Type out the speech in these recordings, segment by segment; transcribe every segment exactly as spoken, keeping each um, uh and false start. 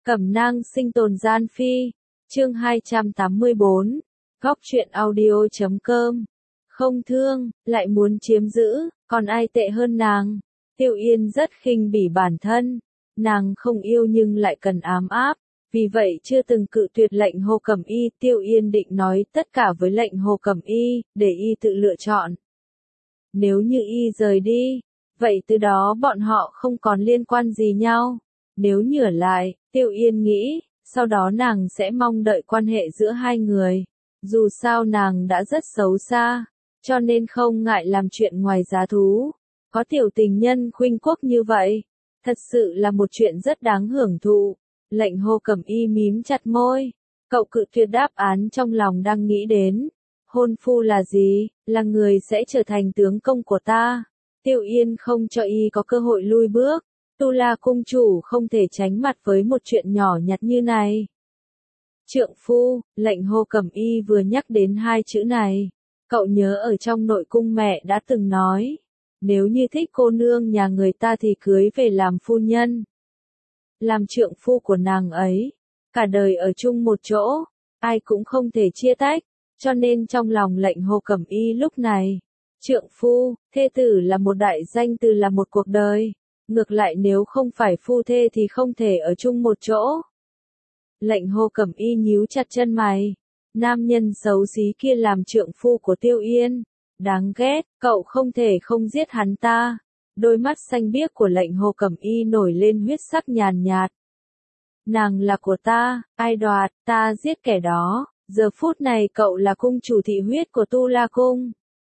Cẩm nang sinh tồn gian phi, chương hai trăm tám mươi bốn, góc truyện audio chấm com. Không thương, lại muốn chiếm giữ, còn ai tệ hơn nàng? Tiêu Yên rất khinh bỉ bản thân, nàng không yêu nhưng lại cần ám áp, vì vậy chưa từng cự tuyệt lệnh Hồ Cẩm Y. Tiêu Yên định nói tất cả với lệnh Hồ Cẩm Y, để y tự lựa chọn. Nếu như y rời đi, vậy từ đó bọn họ không còn liên quan gì nhau. Nếu như ở lại, Tiêu Yên nghĩ, sau đó nàng sẽ mong đợi quan hệ giữa hai người. Dù sao nàng đã rất xấu xa, cho nên không ngại làm chuyện ngoài giá thú. Có tiểu tình nhân khuynh quốc như vậy, thật sự là một chuyện rất đáng hưởng thụ. Lệnh Hồ Cẩm Y mím chặt môi, cậu cự tuyệt đáp án trong lòng đang nghĩ đến. Hôn phu là gì? Là người sẽ trở thành tướng công của ta. Tiêu Yên không cho y có cơ hội lui bước. Tu La cung chủ không thể tránh mặt với một chuyện nhỏ nhặt như này. Trượng phu, lệnh Hồ Cẩm Y vừa nhắc đến hai chữ này. Cậu nhớ ở trong nội cung mẹ đã từng nói, nếu như thích cô nương nhà người ta thì cưới về làm phu nhân. Làm trượng phu của nàng ấy, cả đời ở chung một chỗ, ai cũng không thể chia tách, cho nên trong lòng lệnh Hồ Cẩm Y lúc này, trượng phu, thê tử là một đại danh từ, là một cuộc đời. Ngược lại nếu không phải phu thê thì không thể ở chung một chỗ. Lệnh Hồ Cẩm Y nhíu chặt chân mày. Nam nhân xấu xí kia làm trượng phu của Tiêu Yên. Đáng ghét, cậu không thể không giết hắn ta. Đôi mắt xanh biếc của lệnh Hồ Cẩm Y nổi lên huyết sắc nhàn nhạt. Nàng là của ta, ai đoạt, ta giết kẻ đó. Giờ phút này cậu là cung chủ thị huyết của Tu La Cung,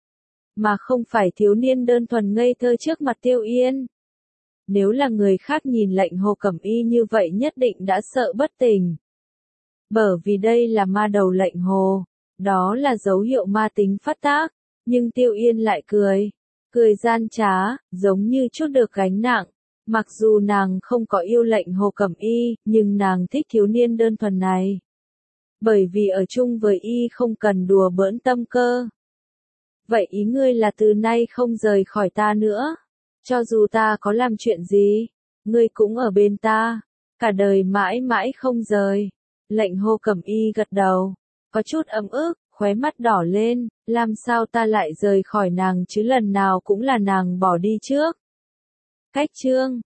mà không phải thiếu niên đơn thuần ngây thơ trước mặt Tiêu Yên. Nếu là người khác nhìn lệnh Hồ Cẩm Y như vậy nhất định đã sợ bất tỉnh. Bởi vì đây là ma đầu lệnh Hồ, đó là dấu hiệu ma tính phát tác, nhưng Tiêu Yên lại cười, cười gian trá, giống như chút được gánh nặng. Mặc dù nàng không có yêu lệnh Hồ Cẩm Y, nhưng nàng thích thiếu niên đơn thuần này. Bởi vì ở chung với y không cần đùa bỡn tâm cơ. Vậy ý ngươi là từ nay không rời khỏi ta nữa? Cho dù ta có làm chuyện gì, ngươi cũng ở bên ta, cả đời mãi mãi không rời. Lệnh Hồ Cẩm Y gật đầu, có chút ấm ức, khóe mắt đỏ lên, làm sao ta lại rời khỏi nàng chứ, lần nào cũng là nàng bỏ đi trước. Cách chương,